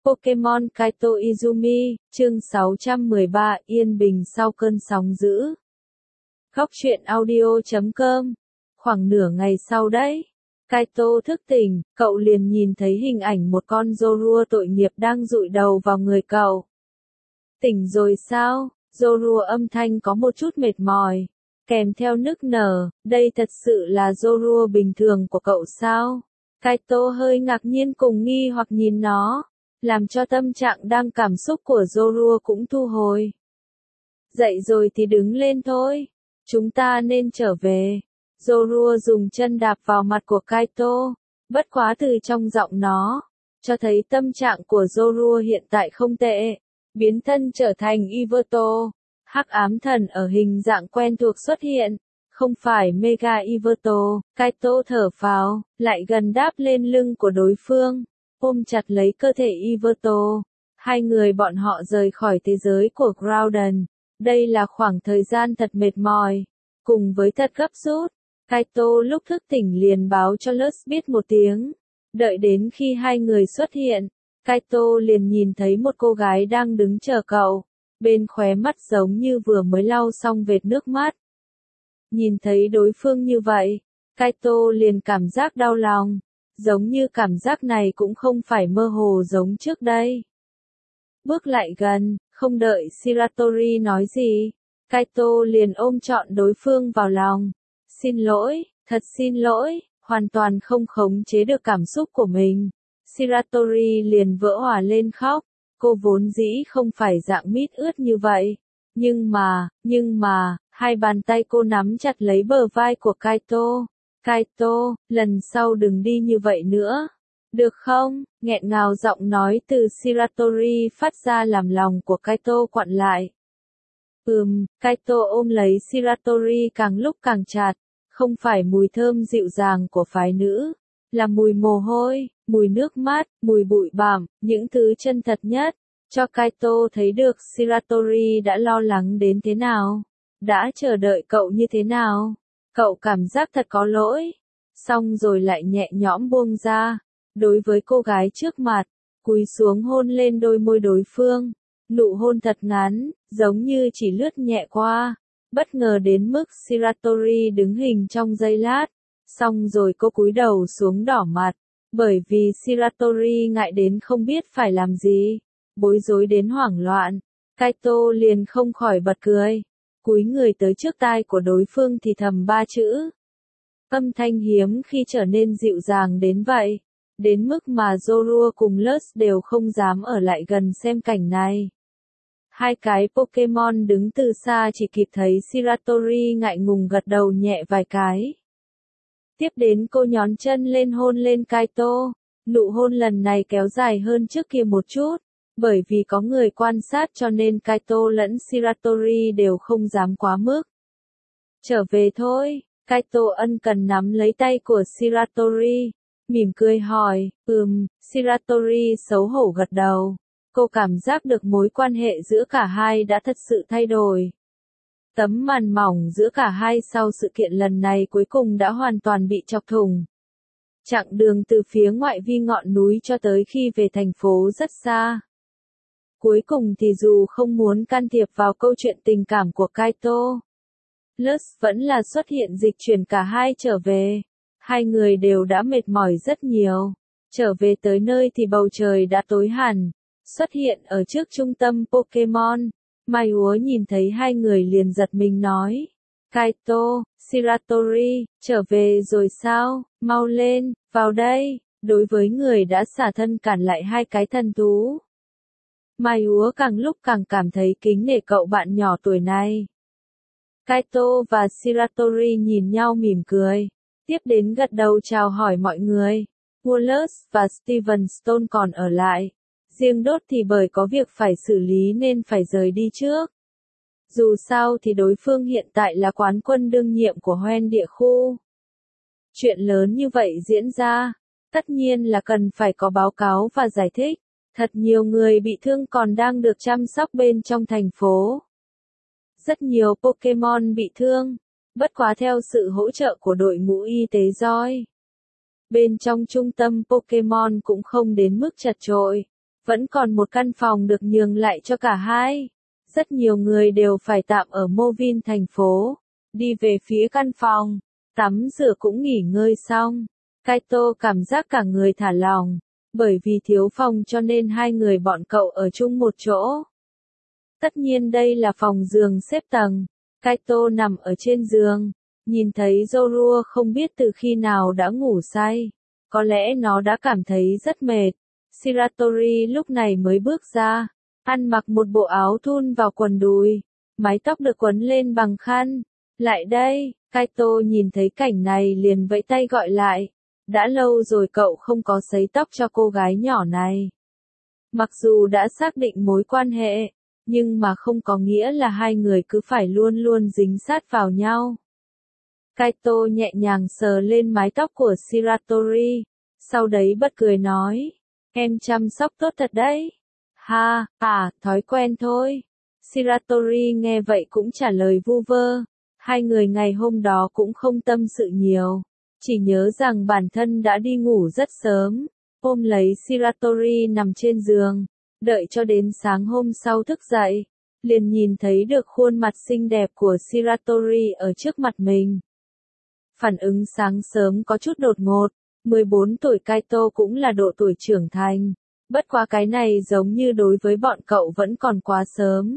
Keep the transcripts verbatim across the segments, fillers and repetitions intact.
Pokemon Kaito Izumi, chương sáu trăm mười ba, Yên Bình sau cơn sóng dữ. Góc truyện audio chấm com. Khoảng nửa ngày sau đấy, Kaito thức tỉnh, cậu liền nhìn thấy hình ảnh một con Zorua tội nghiệp đang dụi đầu vào người cậu. Tỉnh rồi sao? Zorua âm thanh có một chút mệt mỏi, kèm theo nức nở, đây thật sự là Zorua bình thường của cậu sao? Kaito hơi ngạc nhiên cùng nghi hoặc nhìn nó, làm cho tâm trạng đang cảm xúc của Zorua cũng thu hồi. Dậy rồi thì đứng lên thôi, chúng ta nên trở về. Zorua dùng chân đạp vào mặt của Kaito, bất quá từ trong giọng nó, cho thấy tâm trạng của Zorua hiện tại không tệ. Biến thân trở thành Yveltal, hắc ám thần ở hình dạng quen thuộc xuất hiện, không phải Mega Yveltal. Kaito thở phào, lại gần đáp lên lưng của đối phương, ôm chặt lấy cơ thể Yveltal. Hai người bọn họ rời khỏi thế giới của Groudon. Đây là khoảng thời gian thật mệt mỏi, cùng với thật gấp rút. Kaito lúc thức tỉnh liền báo cho Luz biết một tiếng. Đợi đến khi hai người xuất hiện, Kaito liền nhìn thấy một cô gái đang đứng chờ cậu, bên khóe mắt giống như vừa mới lau xong vệt nước mắt. Nhìn thấy đối phương như vậy, Kaito liền cảm giác đau lòng, giống như cảm giác này cũng không phải mơ hồ giống trước đây. Bước lại gần, không đợi Shiratori nói gì, Kaito liền ôm trọn đối phương vào lòng. Xin lỗi, thật xin lỗi, hoàn toàn không khống chế được cảm xúc của mình. Shiratori liền vỡ òa lên khóc, cô vốn dĩ không phải dạng mít ướt như vậy. Nhưng mà, nhưng mà, hai bàn tay cô nắm chặt lấy bờ vai của Kaito. Kaito, lần sau đừng đi như vậy nữa. Được không? Nghẹn ngào giọng nói từ Shiratori phát ra làm lòng của Kaito quặn lại. Ừm, Kaito ôm lấy Shiratori càng lúc càng chặt, không phải mùi thơm dịu dàng của phái nữ, là mùi mồ hôi, mùi nước mắt, mùi bụi bặm, những thứ chân thật nhất, cho Kaito thấy được Shiratori đã lo lắng đến thế nào, đã chờ đợi cậu như thế nào. Cậu cảm giác thật có lỗi, xong rồi lại nhẹ nhõm buông ra. Đối với cô gái trước mặt, cúi xuống hôn lên đôi môi đối phương, nụ hôn thật ngắn, giống như chỉ lướt nhẹ qua, bất ngờ đến mức Shiratori đứng hình trong giây lát, xong rồi cô cúi đầu xuống đỏ mặt, bởi vì Shiratori ngại đến không biết phải làm gì, bối rối đến hoảng loạn. Kaito liền không khỏi bật cười, cúi người tới trước tai của đối phương thì thầm ba chữ. Âm thanh hiếm khi trở nên dịu dàng đến vậy, đến mức mà Zorua cùng Luz đều không dám ở lại gần xem cảnh này. Hai cái Pokemon đứng từ xa chỉ kịp thấy Shiratori ngại ngùng gật đầu nhẹ vài cái. Tiếp đến cô nhón chân lên hôn lên Kaito, nụ hôn lần này kéo dài hơn trước kia một chút, bởi vì có người quan sát cho nên Kaito lẫn Shiratori đều không dám quá mức. Trở về thôi, Kaito ân cần nắm lấy tay của Shiratori, mỉm cười hỏi, ừm, Shiratori xấu hổ gật đầu. Cô cảm giác được mối quan hệ giữa cả hai đã thật sự thay đổi. Tấm màn mỏng giữa cả hai sau sự kiện lần này cuối cùng đã hoàn toàn bị chọc thủng. Chặng đường từ phía ngoại vi ngọn núi cho tới khi về thành phố rất xa. Cuối cùng thì dù không muốn can thiệp vào câu chuyện tình cảm của Kaito, Luz vẫn là xuất hiện dịch chuyển cả hai trở về. Hai người đều đã mệt mỏi rất nhiều. Trở về tới nơi thì bầu trời đã tối hẳn. Xuất hiện ở trước trung tâm Pokemon, Mai Úa nhìn thấy hai người liền giật mình nói. Kaito, Shiratori, trở về rồi sao, mau lên, vào đây. Đối với người đã xả thân cản lại hai cái thần thú, Mai Úa càng lúc càng cảm thấy kính nể cậu bạn nhỏ tuổi này. Kaito và Shiratori nhìn nhau mỉm cười, tiếp đến gật đầu chào hỏi mọi người. Wallace và Steven Stone còn ở lại. Riêng Đốt thì bởi có việc phải xử lý nên phải rời đi trước. Dù sao thì đối phương hiện tại là quán quân đương nhiệm của Hoenn địa khu. Chuyện lớn như vậy diễn ra, tất nhiên là cần phải có báo cáo và giải thích. Thật nhiều người bị thương còn đang được chăm sóc bên trong thành phố. Rất nhiều Pokemon bị thương, bất quá theo sự hỗ trợ của đội ngũ y tế roi. Bên trong trung tâm Pokemon cũng không đến mức chật chội. Vẫn còn một căn phòng được nhường lại cho cả hai. Rất nhiều người đều phải tạm ở Movin thành phố. Đi về phía căn phòng, tắm rửa cũng nghỉ ngơi xong. Kaito cảm giác cả người thả lỏng. Bởi vì thiếu phòng cho nên hai người bọn cậu ở chung một chỗ. Tất nhiên đây là phòng giường xếp tầng. Kaito nằm ở trên giường. Nhìn thấy Zorua không biết từ khi nào đã ngủ say. Có lẽ nó đã cảm thấy rất mệt. Shiratori lúc này mới bước ra. Ăn mặc một bộ áo thun vào quần đùi. Mái tóc được quấn lên bằng khăn. Lại đây, Kaito nhìn thấy cảnh này liền vẫy tay gọi lại. Đã lâu rồi cậu không có sấy tóc cho cô gái nhỏ này. Mặc dù đã xác định mối quan hệ, nhưng mà không có nghĩa là hai người cứ phải luôn luôn dính sát vào nhau. Kaito nhẹ nhàng sờ lên mái tóc của Shiratori, sau đấy bật cười nói, em chăm sóc tốt thật đấy. Ha, à, thói quen thôi. Shiratori nghe vậy cũng trả lời vu vơ. Hai người ngày hôm đó cũng không tâm sự nhiều. Chỉ nhớ rằng bản thân đã đi ngủ rất sớm. Ôm lấy Shiratori nằm trên giường. Đợi cho đến sáng hôm sau thức dậy. Liền nhìn thấy được khuôn mặt xinh đẹp của Shiratori ở trước mặt mình. Phản ứng sáng sớm có chút đột ngột. mười bốn tuổi Kaito cũng là độ tuổi trưởng thành. Bất quá cái này giống như đối với bọn cậu vẫn còn quá sớm.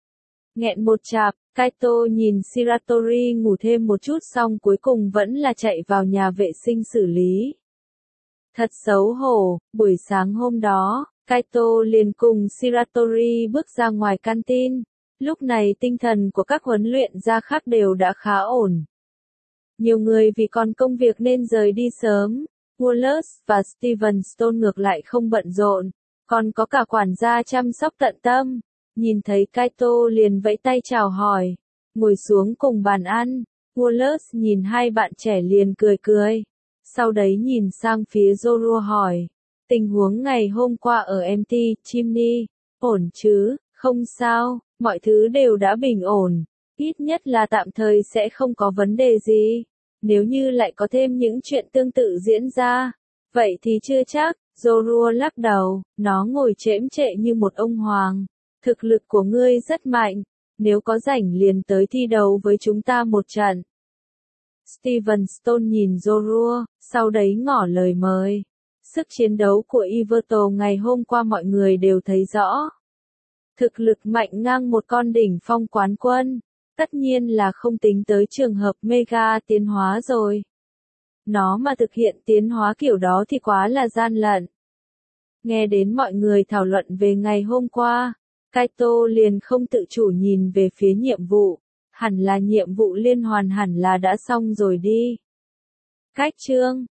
Nghẹn một chạp, Kaito nhìn Shiratori ngủ thêm một chút xong cuối cùng vẫn là chạy vào nhà vệ sinh xử lý. Thật xấu hổ, buổi sáng hôm đó, Kaito liền cùng Shiratori bước ra ngoài canteen. Lúc này tinh thần của các huấn luyện gia khác đều đã khá ổn. Nhiều người vì còn công việc nên rời đi sớm. Wallace và Steven Stone ngược lại không bận rộn, còn có cả quản gia chăm sóc tận tâm. Nhìn thấy Kaito liền vẫy tay chào hỏi, ngồi xuống cùng bàn ăn. Wallace nhìn hai bạn trẻ liền cười cười. Sau đấy nhìn sang phía Zorua hỏi, tình huống ngày hôm qua ở em tê, Chimney, ổn chứ, không sao, mọi thứ đều đã bình ổn, ít nhất là tạm thời sẽ không có vấn đề gì. Nếu như lại có thêm những chuyện tương tự diễn ra, vậy thì chưa chắc. Zorua lắc đầu, nó ngồi chễm chệ như một ông hoàng. Thực lực của ngươi rất mạnh, nếu có rảnh liền tới thi đấu với chúng ta một trận. Steven Stone nhìn Zorua, sau đấy ngỏ lời mời. Sức chiến đấu của Iverto ngày hôm qua mọi người đều thấy rõ. Thực lực mạnh ngang một con đỉnh phong quán quân. Tất nhiên là không tính tới trường hợp Mega tiến hóa rồi. Nó mà thực hiện tiến hóa kiểu đó thì quá là gian lận. Nghe đến mọi người thảo luận về ngày hôm qua, Kaito liền không tự chủ nhìn về phía nhiệm vụ. Hẳn là nhiệm vụ liên hoàn hẳn là đã xong rồi đi. Cách chương